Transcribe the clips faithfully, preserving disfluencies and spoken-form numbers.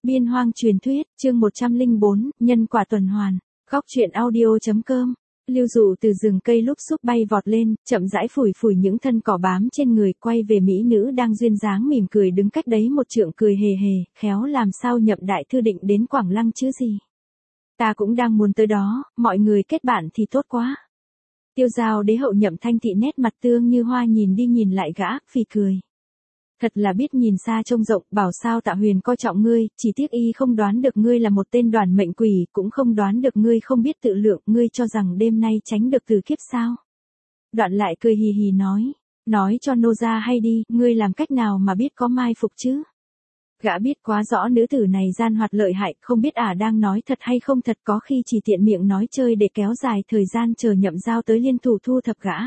Biên hoang truyền thuyết, chương một trăm lẻ bốn, nhân quả tuần hoàn. Góc truyện audio.com. Lưu Dụ từ rừng cây lúc xúc bay vọt lên, chậm rãi phủi phủi những thân cỏ bám trên người, quay về mỹ nữ đang duyên dáng mỉm cười đứng cách đấy một trượng, cười hề hề, khéo làm sao Nhậm đại thư định đến Quảng Lăng chứ gì. Ta cũng đang muốn tới đó, mọi người kết bạn thì tốt quá. Tiêu Giao đế hậu Nhậm Thanh Thị nét mặt tương như hoa, nhìn đi nhìn lại gã, phì cười. Thật là biết nhìn xa trông rộng, bảo sao Tạ Huyền coi trọng ngươi, chỉ tiếc y không đoán được ngươi là một tên đoàn mệnh quỷ, cũng không đoán được ngươi không biết tự lượng, ngươi cho rằng đêm nay tránh được từ kiếp sao. Đoạn lại cười hì hì nói, nói cho nô gia hay đi, ngươi làm cách nào mà biết có mai phục chứ. Gã biết quá rõ nữ tử này gian hoạt lợi hại, không biết ả đang nói thật hay không thật, có khi chỉ tiện miệng nói chơi để kéo dài thời gian chờ Nhậm Giao tới liên thủ thu thập gã.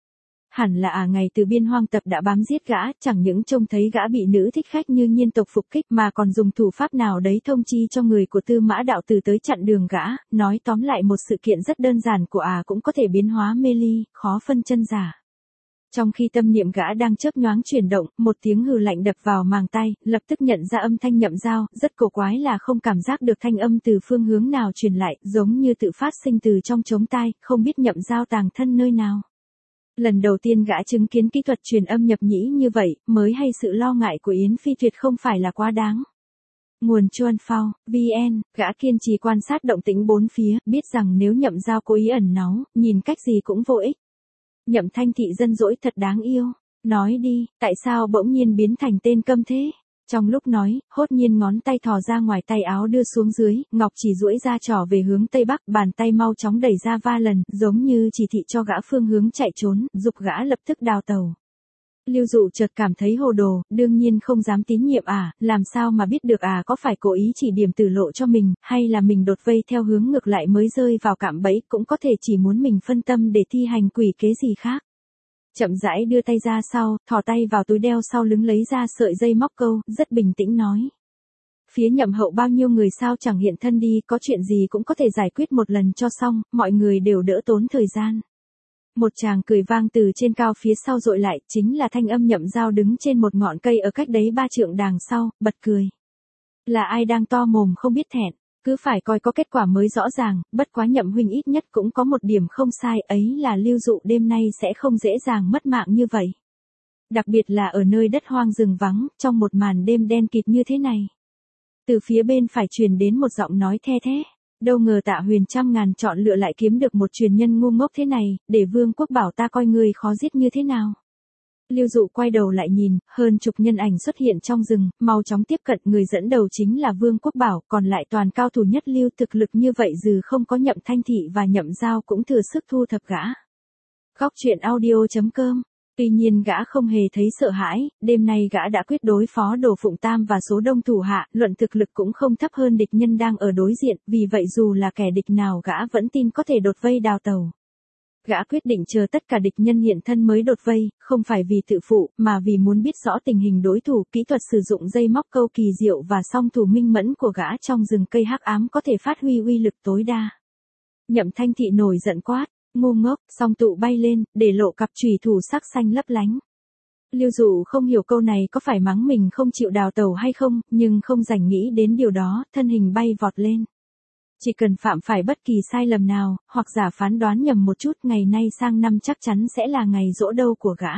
Hẳn là à ngày từ biên hoang tập đã bám giết gã, chẳng những trông thấy gã bị nữ thích khách như nhiên tộc phục kích mà còn dùng thủ pháp nào đấy thông chi cho người của Tư Mã đạo tử tới chặn đường gã, nói tóm lại một sự kiện rất đơn giản của à cũng có thể biến hóa mê ly, khó phân chân giả. Trong khi tâm niệm gã đang chớp nhoáng chuyển động, một tiếng hừ lạnh đập vào màng tai, lập tức nhận ra âm thanh Nhậm Giao, rất cổ quái là không cảm giác được thanh âm từ phương hướng nào truyền lại, giống như tự phát sinh từ trong trống tai, không biết Nhậm Giao tàng thân nơi nào. Lần đầu tiên gã chứng kiến kỹ thuật truyền âm nhập nhĩ như vậy, mới hay sự lo ngại của Yến Phi tuyệt không phải là quá đáng. Nguồn Chuan Phao, vn, gã kiên trì quan sát động tĩnh bốn phía, biết rằng nếu Nhậm Giao cố ý ẩn náu, nhìn cách gì cũng vô ích. Nhậm Thanh Thị dân dỗi thật đáng yêu, nói đi, tại sao bỗng nhiên biến thành tên câm thế? Trong lúc nói, hốt nhiên ngón tay thò ra ngoài tay áo đưa xuống dưới, ngọc chỉ duỗi ra trỏ về hướng tây bắc, bàn tay mau chóng đẩy ra va lần, giống như chỉ thị cho gã phương hướng chạy trốn, giục gã lập tức đào tàu. Lưu Dụ chợt cảm thấy hồ đồ, đương nhiên không dám tín nhiệm à, làm sao mà biết được à có phải cố ý chỉ điểm tử lộ cho mình, hay là mình đột vây theo hướng ngược lại mới rơi vào cạm bẫy, cũng có thể chỉ muốn mình phân tâm để thi hành quỷ kế gì khác. Chậm rãi đưa tay ra sau, thò tay vào túi đeo sau lưng lấy ra sợi dây móc câu, rất bình tĩnh nói. Phía Nhậm hậu bao nhiêu người sao chẳng hiện thân đi, có chuyện gì cũng có thể giải quyết một lần cho xong, mọi người đều đỡ tốn thời gian. Một tràng cười vang từ trên cao phía sau dội lại, chính là thanh âm Nhậm Giao đứng trên một ngọn cây ở cách đấy ba trượng đàng sau, bật cười. Là ai đang to mồm không biết thẹn, cứ phải coi có kết quả mới rõ ràng, bất quá Nhậm huynh ít nhất cũng có một điểm không sai, ấy là Lưu Dụ đêm nay sẽ không dễ dàng mất mạng như vậy. Đặc biệt là ở nơi đất hoang rừng vắng, trong một màn đêm đen kịt như thế này. Từ phía bên phải truyền đến một giọng nói the thé. Đâu ngờ Tạ Huyền trăm ngàn chọn lựa lại kiếm được một truyền nhân ngu ngốc thế này, để Vương Quốc bảo ta coi ngươi khó giết như thế nào. Lưu Dụ quay đầu lại nhìn, hơn chục nhân ảnh xuất hiện trong rừng, mau chóng tiếp cận, người dẫn đầu chính là Vương Quốc bảo, còn lại toàn cao thủ nhất lưu, thực lực như vậy dù không có Nhậm Thanh Thị và Nhậm Giao cũng thừa sức thu thập gã. Góc truyện audio.com. Tuy nhiên gã không hề thấy sợ hãi, đêm nay gã đã quyết đối phó Đồ Phụng Tam và số đông thủ hạ, luận thực lực cũng không thấp hơn địch nhân đang ở đối diện, vì vậy dù là kẻ địch nào gã vẫn tin có thể đột vây đào tàu. Gã quyết định chờ tất cả địch nhân hiện thân mới đột vây, không phải vì tự phụ, mà vì muốn biết rõ tình hình đối thủ, kỹ thuật sử dụng dây móc câu kỳ diệu và song thủ minh mẫn của gã trong rừng cây hắc ám có thể phát huy uy lực tối đa. Nhậm Thanh Thị nổi giận quát. Ngu ngốc, song tụ bay lên, để lộ cặp chùy thủ sắc xanh lấp lánh. Lưu Dụ không hiểu câu này có phải mắng mình không chịu đào tàu hay không, nhưng không rảnh nghĩ đến điều đó, thân hình bay vọt lên. Chỉ cần phạm phải bất kỳ sai lầm nào, hoặc giả phán đoán nhầm một chút, ngày nay sang năm chắc chắn sẽ là ngày giỗ đâu của gã.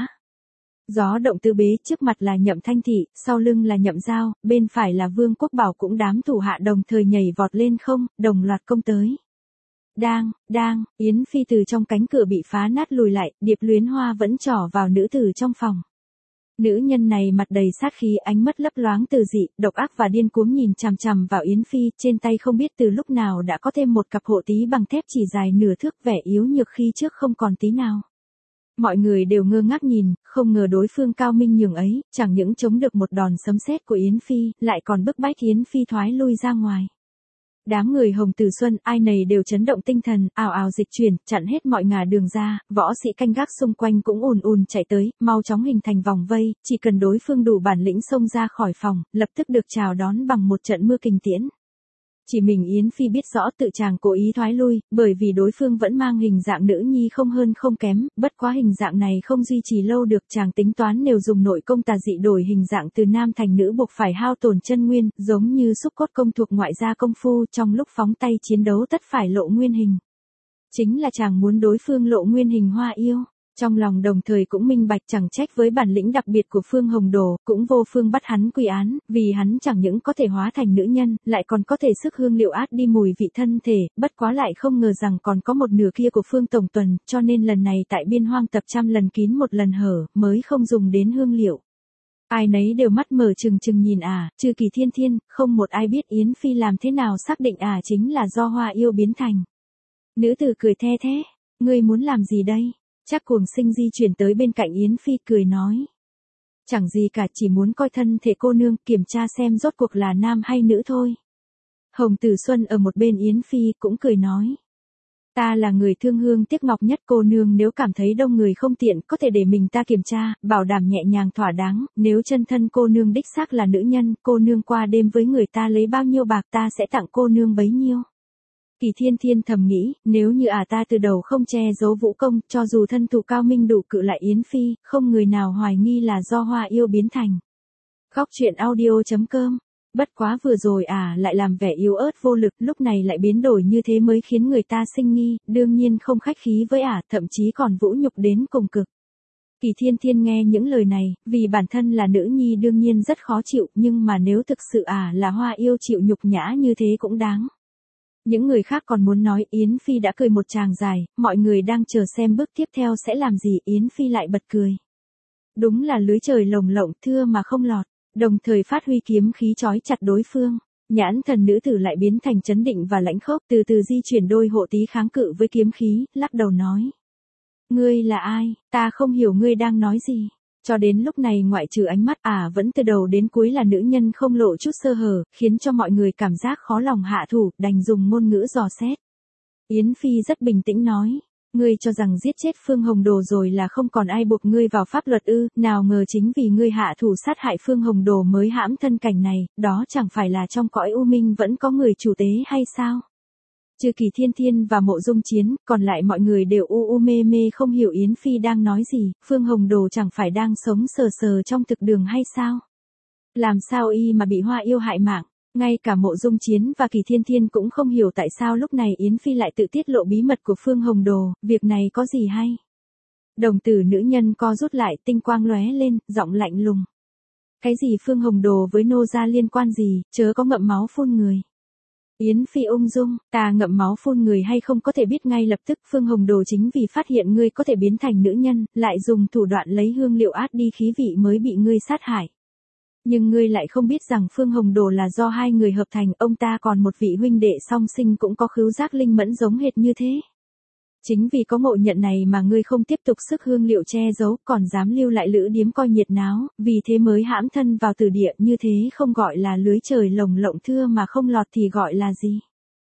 Gió động tứ bế, trước mặt là Nhậm Thanh Thị, sau lưng là Nhậm Giao, bên phải là Vương Quốc bảo, cũng đám thủ hạ đồng thời nhảy vọt lên không, đồng loạt công tới. Đang, đang, Yến Phi từ trong cánh cửa bị phá nát lùi lại, Điệp Luyến Hoa vẫn trỏ vào nữ tử trong phòng. Nữ nhân này mặt đầy sát khí, ánh mắt lấp loáng từ dị, độc ác và điên cuồng nhìn chằm chằm vào Yến Phi, trên tay không biết từ lúc nào đã có thêm một cặp hộ tí bằng thép chỉ dài nửa thước, vẻ yếu nhược khi trước không còn tí nào. Mọi người đều ngơ ngác nhìn, không ngờ đối phương cao minh nhường ấy, chẳng những chống được một đòn sấm sét của Yến Phi, lại còn bức bách Yến Phi thoái lui ra ngoài. Đám người Hồng Tử Xuân, ai nấy đều chấn động tinh thần, ào ào dịch chuyển, chặn hết mọi ngả đường ra, võ sĩ canh gác xung quanh cũng ùn ùn chạy tới, mau chóng hình thành vòng vây, chỉ cần đối phương đủ bản lĩnh xông ra khỏi phòng, lập tức được chào đón bằng một trận mưa kình tiễn. Chỉ mình Yến Phi biết rõ tự chàng cố ý thoái lui, bởi vì đối phương vẫn mang hình dạng nữ nhi không hơn không kém, bất quá hình dạng này không duy trì lâu được, chàng tính toán nếu dùng nội công tà dị đổi hình dạng từ nam thành nữ buộc phải hao tổn chân nguyên, giống như xúc cốt công thuộc ngoại gia công phu, trong lúc phóng tay chiến đấu tất phải lộ nguyên hình. Chính là chàng muốn đối phương lộ nguyên hình Hoa Yêu. Trong lòng đồng thời cũng minh bạch chẳng trách với bản lĩnh đặc biệt của Phương Hồng Đồ, cũng vô phương bắt hắn quy án, vì hắn chẳng những có thể hóa thành nữ nhân, lại còn có thể sức hương liệu át đi mùi vị thân thể, bất quá lại không ngờ rằng còn có một nửa kia của Phương Tổng Tuần, cho nên lần này tại biên hoang tập trăm lần kín một lần hở, mới không dùng đến hương liệu. Ai nấy đều mắt mở trừng trừng nhìn à, trừ Kỳ Thiên Thiên, không một ai biết Yến Phi làm thế nào xác định à chính là do Hoa Yêu biến thành. Nữ tử cười the thế, ngươi muốn làm gì đây? Chắc Cuồng Sinh di chuyển tới bên cạnh Yến Phi cười nói. Chẳng gì cả, chỉ muốn coi thân thể cô nương, kiểm tra xem rốt cuộc là nam hay nữ thôi. Hồng Tử Xuân ở một bên Yến Phi cũng cười nói. Ta là người thương hương tiếc ngọc nhất, cô nương nếu cảm thấy đông người không tiện có thể để mình ta kiểm tra, bảo đảm nhẹ nhàng thỏa đáng, nếu chân thân cô nương đích xác là nữ nhân, cô nương qua đêm với người ta lấy bao nhiêu bạc ta sẽ tặng cô nương bấy nhiêu. Kỳ Thiên Thiên thầm nghĩ, nếu như à ta từ đầu không che giấu vũ công, cho dù thân thủ cao minh đủ cự lại Yến Phi, không người nào hoài nghi là do Hoa Yêu biến thành. Góc truyện audio chấm com. Bất quá vừa rồi à lại làm vẻ yếu ớt vô lực, lúc này lại biến đổi như thế mới khiến người ta sinh nghi, đương nhiên không khách khí với ả, à, thậm chí còn vũ nhục đến cùng cực. Kỳ Thiên Thiên nghe những lời này, vì bản thân là nữ nhi đương nhiên rất khó chịu, nhưng mà nếu thực sự à là Hoa Yêu chịu nhục nhã như thế cũng đáng. Những người khác còn muốn nói, Yến Phi đã cười một tràng dài, mọi người đang chờ xem bước tiếp theo sẽ làm gì, Yến Phi lại bật cười. Đúng là lưới trời lồng lộng, thưa mà không lọt, đồng thời phát huy kiếm khí chói chặt đối phương. Nhãn thần nữ tử lại biến thành chấn định và lãnh khốc, từ từ di chuyển đôi hộ tí kháng cự với kiếm khí, lắc đầu nói. Ngươi là ai, ta không hiểu ngươi đang nói gì. Cho đến lúc này ngoại trừ ánh mắt à vẫn từ đầu đến cuối là nữ nhân không lộ chút sơ hở, khiến cho mọi người cảm giác khó lòng hạ thủ, đành dùng ngôn ngữ dò xét. Yến Phi rất bình tĩnh nói, ngươi cho rằng giết chết Phương Hồng Đồ rồi là không còn ai buộc ngươi vào pháp luật ư, nào ngờ chính vì ngươi hạ thủ sát hại Phương Hồng Đồ mới hãm thân cảnh này, đó chẳng phải là trong cõi u minh vẫn có người chủ tế hay sao? Trừ Kỳ Thiên Thiên và Mộ Dung Chiến, còn lại mọi người đều u u mê mê không hiểu Yến Phi đang nói gì, Phương Hồng Đồ chẳng phải đang sống sờ sờ trong thực đường hay sao? Làm sao y mà bị Hoa Yêu hại mạng? Ngay cả Mộ Dung Chiến và Kỳ Thiên Thiên cũng không hiểu tại sao lúc này Yến Phi lại tự tiết lộ bí mật của Phương Hồng Đồ, việc này có gì hay? Đồng tử nữ nhân co rút lại, tinh quang lóe lên, giọng lạnh lùng. Cái gì Phương Hồng Đồ với nô gia liên quan gì, chớ có ngậm máu phun người. Yến Phi ung dung, ta ngậm máu phun người hay không có thể biết ngay lập tức, Phương Hồng Đồ chính vì phát hiện ngươi có thể biến thành nữ nhân, lại dùng thủ đoạn lấy hương liệu át đi khí vị mới bị ngươi sát hại. Nhưng ngươi lại không biết rằng Phương Hồng Đồ là do hai người hợp thành, ông ta còn một vị huynh đệ song sinh cũng có khứu giác linh mẫn giống hệt như thế. Chính vì có ngộ nhận này mà ngươi không tiếp tục sức hương liệu che giấu, còn dám lưu lại lữ điếm coi nhiệt náo, vì thế mới hãm thân vào tử địa, như thế không gọi là lưới trời lồng lộng thưa mà không lọt thì gọi là gì?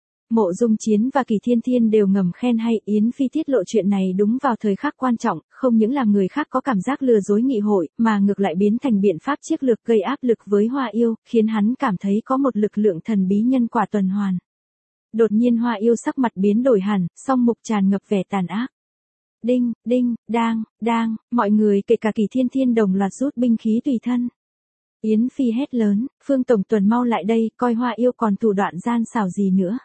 Mộ Dung Chiến và Kỳ Thiên Thiên đều ngầm khen hay, Yến Phi tiết lộ chuyện này đúng vào thời khắc quan trọng, không những làm người khác có cảm giác lừa dối nghị hội, mà ngược lại biến thành biện pháp chiến lược gây áp lực với Hoa Yêu, khiến hắn cảm thấy có một lực lượng thần bí nhân quả tuần hoàn. Đột nhiên Hoa Yêu sắc mặt biến đổi hẳn, song mục tràn ngập vẻ tàn ác. Đinh, đinh, đang, đang, mọi người kể cả Kỳ Thiên Thiên đồng loạt rút binh khí tùy thân. Yến Phi hét lớn, Phương Tổng Tuần mau lại đây, coi Hoa Yêu còn thủ đoạn gian xảo gì nữa.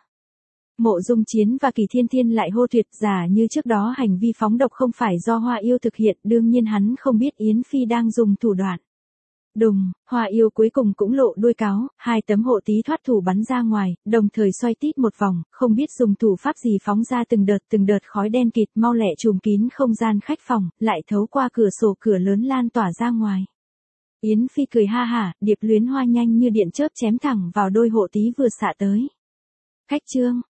Mộ Dung Chiến và Kỳ Thiên Thiên lại hô tuyệt, giả như trước đó hành vi phóng độc không phải do Hoa Yêu thực hiện, đương nhiên hắn không biết Yến Phi đang dùng thủ đoạn. Đùng, Hoa Yêu cuối cùng cũng lộ đuôi cáo, hai tấm hộ tí thoát thủ bắn ra ngoài, đồng thời xoay tít một vòng, không biết dùng thủ pháp gì phóng ra từng đợt từng đợt khói đen kịt mau lẹ trùm kín không gian khách phòng, lại thấu qua cửa sổ cửa lớn lan tỏa ra ngoài. Yến Phi cười ha hả, điệp luyến hoa nhanh như điện chớp chém thẳng vào đôi hộ tí vừa xạ tới. Khách trương,